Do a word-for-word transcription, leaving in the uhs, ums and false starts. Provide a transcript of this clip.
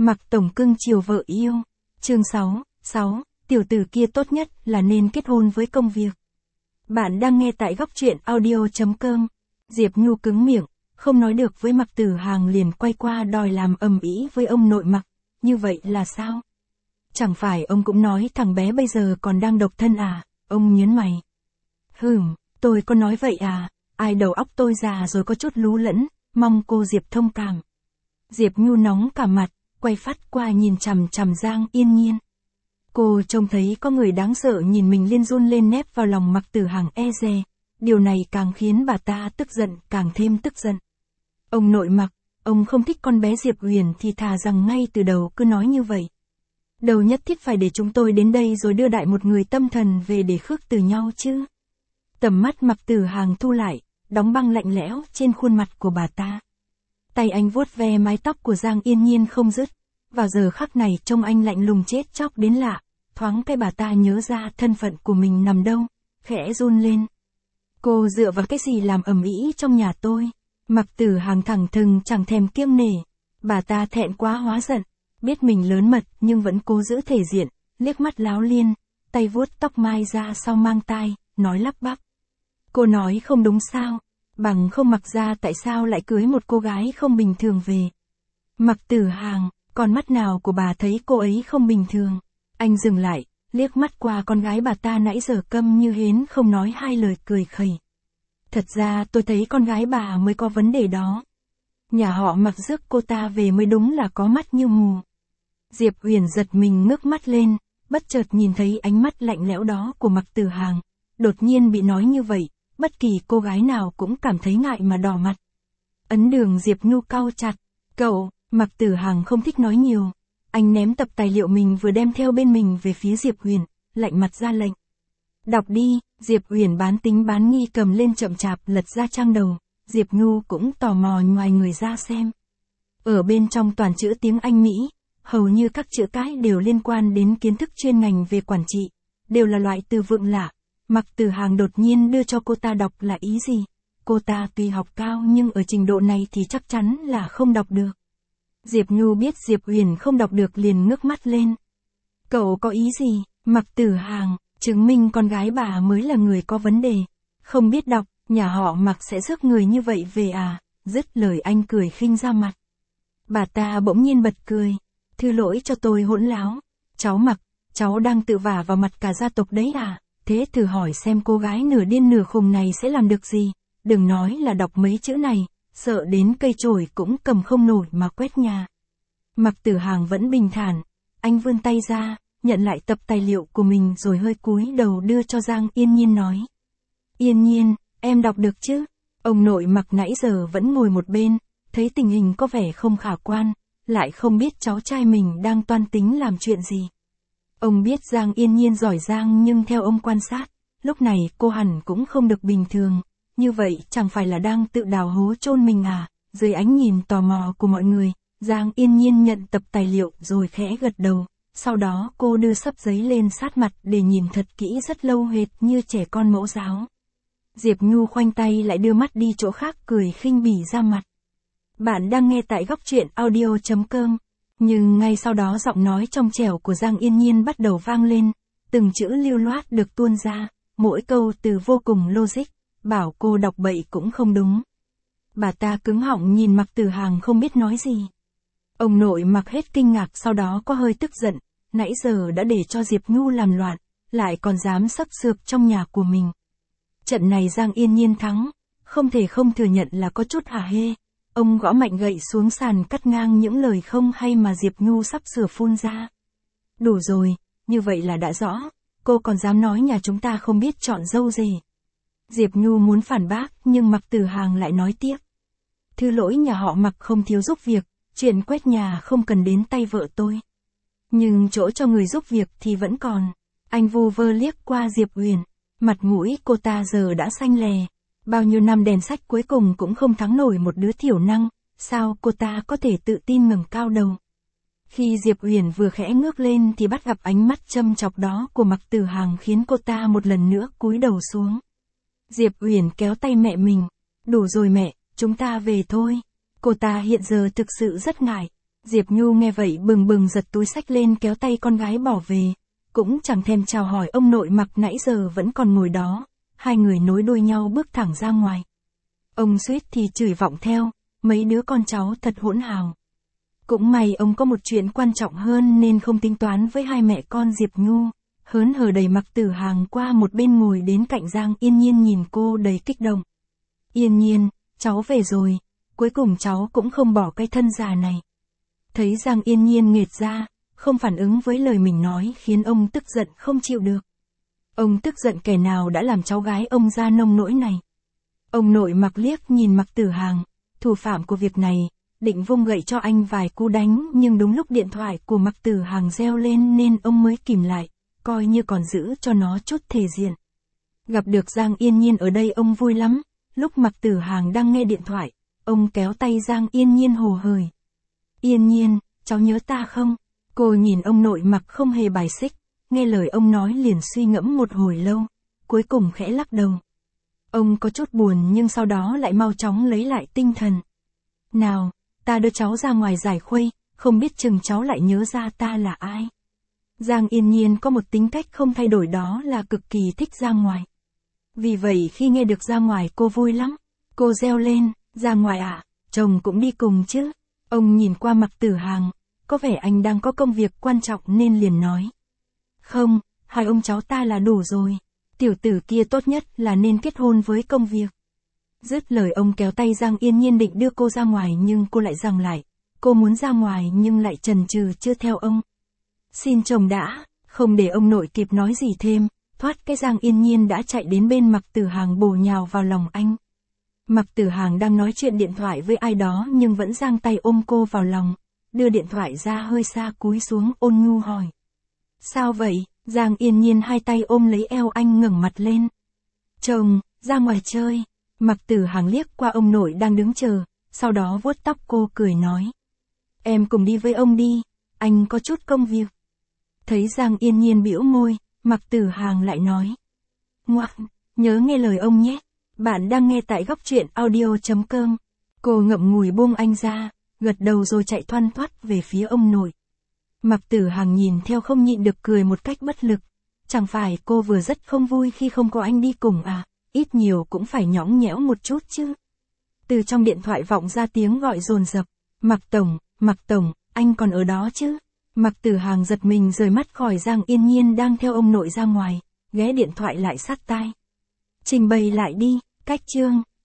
Mặc tổng cưng chiều vợ yêu. Chương sáu, sáu, tiểu tử kia tốt nhất là nên kết hôn với công việc. Bạn đang nghe tại góc truyện audio chấm com. Diệp Nhu cứng miệng, không nói được với Mặc Tử Hàng liền quay qua đòi làm ầm ĩ với ông nội Mặc. Như vậy là sao? Chẳng phải ông cũng nói thằng bé bây giờ còn đang độc thân à? Ông nhớn mày. Hừm, tôi có nói vậy à? Ai đầu óc tôi già rồi có chút lú lẫn, mong cô Diệp thông cảm. Diệp Nhu nóng cả mặt, quay phát qua nhìn chằm chằm Giang Yên Nhiên. Cô trông thấy có người đáng sợ nhìn mình liên run lên nép vào lòng Mặc Tử Hàng e dè. Điều này càng khiến bà ta tức giận, càng thêm tức giận. Ông nội Mặc, ông không thích con bé Diệp Huyền thì thà rằng ngay từ đầu cứ nói như vậy. Đâu nhất thiết phải để chúng tôi đến đây rồi đưa đại một người tâm thần về để khước từ nhau chứ. Tầm mắt Mặc Tử Hàng thu lại, đóng băng lạnh lẽo trên khuôn mặt của bà ta. Tay anh vuốt ve mái tóc của Giang Yên Nhiên không dứt. Vào giờ khắc này trông anh lạnh lùng chết chóc đến lạ. Thoáng cái bà ta nhớ ra thân phận của mình nằm đâu, khẽ run lên. Cô dựa vào cái gì làm ầm ĩ trong nhà tôi? Mặc Tử Hàng thẳng thừng chẳng thèm kiêng nể. Bà ta thẹn quá hóa giận, biết mình lớn mật nhưng vẫn cố giữ thể diện, liếc mắt láo liên, tay vuốt tóc mai ra sau mang tai, nói lắp bắp. Cô nói không đúng sao? Bằng không mặc ra tại sao lại cưới một cô gái không bình thường về? Mặc Tử Hàng, con mắt nào của bà thấy cô ấy không bình thường? Anh dừng lại, liếc mắt qua con gái bà ta nãy giờ câm như hến không nói hai lời cười khẩy. Thật ra tôi thấy con gái bà mới có vấn đề đó. Nhà họ Mặc rước cô ta về mới đúng là có mắt như mù. Diệp Huyền giật mình ngước mắt lên, bất chợt nhìn thấy ánh mắt lạnh lẽo đó của Mặc Tử Hàng. Đột nhiên bị nói như vậy, bất kỳ cô gái nào cũng cảm thấy ngại mà đỏ mặt. Ấn đường Diệp Nhu cau chặt. Cậu, Mặc Tử Hàng không thích nói nhiều. Anh ném tập tài liệu mình vừa đem theo bên mình về phía Diệp Huyền, lạnh mặt ra lệnh. Đọc đi. Diệp Huyền bán tính bán nghi cầm lên chậm chạp lật ra trang đầu. Diệp Nhu cũng tò mò ngoài người ra xem. Ở bên trong toàn chữ tiếng Anh Mỹ, hầu như các chữ cái đều liên quan đến kiến thức chuyên ngành về quản trị, đều là loại từ vựng lạ. Mặc Tử Hàng đột nhiên đưa cho cô ta đọc là ý gì? Cô ta tuy học cao nhưng ở trình độ này thì chắc chắn là không đọc được. Diệp Nhu biết Diệp Huyền không đọc được liền ngước mắt lên. Cậu có ý gì? Mặc Tử Hàng, chứng minh con gái bà mới là người có vấn đề. Không biết đọc, nhà họ Mặc sẽ rước người như vậy về à? Dứt lời anh cười khinh ra mặt. Bà ta bỗng nhiên bật cười. Thư lỗi cho tôi hỗn láo. Cháu Mặc, cháu đang tự vả vào mặt cả gia tộc đấy à? Thế thử hỏi xem cô gái nửa điên nửa khùng này sẽ làm được gì? Đừng nói là đọc mấy chữ này, sợ đến cây chổi cũng cầm không nổi mà quét nhà. Mặc Tử Hàng vẫn bình thản, anh vươn tay ra, nhận lại tập tài liệu của mình rồi hơi cúi đầu đưa cho Giang Yên Nhiên nói. Yên Nhiên, em đọc được chứ? Ông nội Mặc nãy giờ vẫn ngồi một bên, thấy tình hình có vẻ không khả quan, lại không biết cháu trai mình đang toan tính làm chuyện gì. Ông biết Giang Yên Nhiên giỏi giang nhưng theo ông quan sát, lúc này cô hẳn cũng không được bình thường, như vậy chẳng phải là đang tự đào hố chôn mình à? Dưới ánh nhìn tò mò của mọi người, Giang Yên Nhiên nhận tập tài liệu rồi khẽ gật đầu, sau đó cô đưa xấp giấy lên sát mặt để nhìn thật kỹ rất lâu hệt như trẻ con mẫu giáo. Diệp Nhu khoanh tay lại đưa mắt đi chỗ khác cười khinh bỉ ra mặt. Bạn đang nghe tại góc truyện audio chấm com. Nhưng ngay sau đó giọng nói trong trẻo của Giang Yên Nhiên bắt đầu vang lên, từng chữ lưu loát được tuôn ra, mỗi câu từ vô cùng logic, bảo cô đọc bậy cũng không đúng. Bà ta cứng họng nhìn Mặc Tử Hàng không biết nói gì. Ông nội Mặc hết kinh ngạc sau đó có hơi tức giận, nãy giờ đã để cho Diệp Nhu làm loạn, lại còn dám sắp sược trong nhà của mình. Trận này Giang Yên Nhiên thắng, không thể không thừa nhận là có chút hả hê. Ông gõ mạnh gậy xuống sàn cắt ngang những lời không hay mà Diệp Nhu sắp sửa phun ra. Đủ rồi, như vậy là đã rõ, cô còn dám nói nhà chúng ta không biết chọn dâu rể. Diệp Nhu muốn phản bác nhưng Mặc Tử Hàng lại nói tiếp. Thư lỗi nhà họ Mặc không thiếu giúp việc, chuyện quét nhà không cần đến tay vợ tôi. Nhưng chỗ cho người giúp việc thì vẫn còn. Anh vu vơ liếc qua Diệp Huyền, mặt mũi cô ta giờ đã xanh lè. Bao nhiêu năm đèn sách cuối cùng cũng không thắng nổi một đứa thiểu năng, sao cô ta có thể tự tin ngẩng cao đầu. Khi Diệp Huyền vừa khẽ ngước lên thì bắt gặp ánh mắt châm chọc đó của Mặc Tử Hàng khiến cô ta một lần nữa cúi đầu xuống. Diệp Huyền kéo tay mẹ mình. Đủ rồi mẹ, chúng ta về thôi. Cô ta hiện giờ thực sự rất ngại. Diệp Nhu nghe vậy bừng bừng giật túi xách lên kéo tay con gái bỏ về, cũng chẳng thèm chào hỏi ông nội Mặc nãy giờ vẫn còn ngồi đó, hai người nối đuôi nhau bước thẳng ra ngoài. Ông suýt thì chửi vọng theo, mấy đứa con cháu thật hỗn hào. Cũng may ông có một chuyện quan trọng hơn nên không tính toán với hai mẹ con Diệp Nhu, hớn hở đẩy Mặc Tử Hàng qua một bên ngồi đến cạnh Giang Yên Nhiên nhìn cô đầy kích động. Yên Nhiên, cháu về rồi, cuối cùng cháu cũng không bỏ cái thân già này. Thấy Giang Yên Nhiên nghệt ra, không phản ứng với lời mình nói khiến ông tức giận không chịu được. Ông tức giận kẻ nào đã làm cháu gái ông ra nông nỗi này. Ông nội Mặc liếc nhìn Mặc Tử Hàng, thủ phạm của việc này, định vung gậy cho anh vài cú đánh nhưng đúng lúc điện thoại của Mặc Tử Hàng reo lên nên ông mới kìm lại, coi như còn giữ cho nó chút thể diện. Gặp được Giang Yên Nhiên ở đây ông vui lắm, lúc Mặc Tử Hàng đang nghe điện thoại, ông kéo tay Giang Yên Nhiên hồ hởi. Yên Nhiên, cháu nhớ ta không? Cô nhìn ông nội Mặc không hề bài xích, nghe lời ông nói liền suy ngẫm một hồi lâu, cuối cùng khẽ lắc đầu. Ông có chút buồn nhưng sau đó lại mau chóng lấy lại tinh thần. Nào, ta đưa cháu ra ngoài giải khuây, không biết chừng cháu lại nhớ ra ta là ai. Giang Yên Nhiên có một tính cách không thay đổi, đó là cực kỳ thích ra ngoài. Vì vậy khi nghe được ra ngoài cô vui lắm. Cô reo lên, ra ngoài ạ, à? Chồng cũng đi cùng chứ. Ông nhìn qua Mặc Tử Hàng, có vẻ anh đang có công việc quan trọng nên liền nói. Không, hai ông cháu ta là đủ rồi. Tiểu tử kia tốt nhất là nên kết hôn với công việc. Dứt lời ông kéo tay Giang Yên Nhiên định đưa cô ra ngoài nhưng cô lại giằng lại. Cô muốn ra ngoài nhưng lại chần chừ chưa theo ông. Xin chồng đã, không để ông nội kịp nói gì thêm, thoát cái Giang Yên Nhiên đã chạy đến bên Mặc Tử Hàng bổ nhào vào lòng anh. Mặc Tử Hàng đang nói chuyện điện thoại với ai đó nhưng vẫn giang tay ôm cô vào lòng, đưa điện thoại ra hơi xa cúi xuống ôn nhu hỏi. Sao vậy? Giang Yên Nhiên hai tay ôm lấy eo anh ngẩng mặt lên. Chồng, ra ngoài chơi. Mặc Tử Hàng liếc qua ông nội đang đứng chờ, sau đó vuốt tóc cô cười nói. Em cùng đi với ông đi, anh có chút công việc. Thấy Giang Yên Nhiên bĩu môi, Mặc Tử Hàng lại nói. Ngoan, nhớ nghe lời ông nhé. Bạn đang nghe tại góc truyện audio chấm com. Cô ngậm ngùi buông anh ra, gật đầu rồi chạy thoăn thoắt về phía ông nội. Mặc Tử Hàng nhìn theo không nhịn được cười một cách bất lực. Chẳng phải cô vừa rất không vui khi không có anh đi cùng à, ít nhiều cũng phải nhõng nhẽo một chút chứ. Từ trong điện thoại vọng ra tiếng gọi dồn dập. Mặc Tổng, Mặc Tổng, anh còn ở đó chứ? Mặc Tử Hàng giật mình rời mắt khỏi Giang Yên Nhiên đang theo ông nội ra ngoài, ghé điện thoại lại sát tai. Trình bày lại đi, cách chương.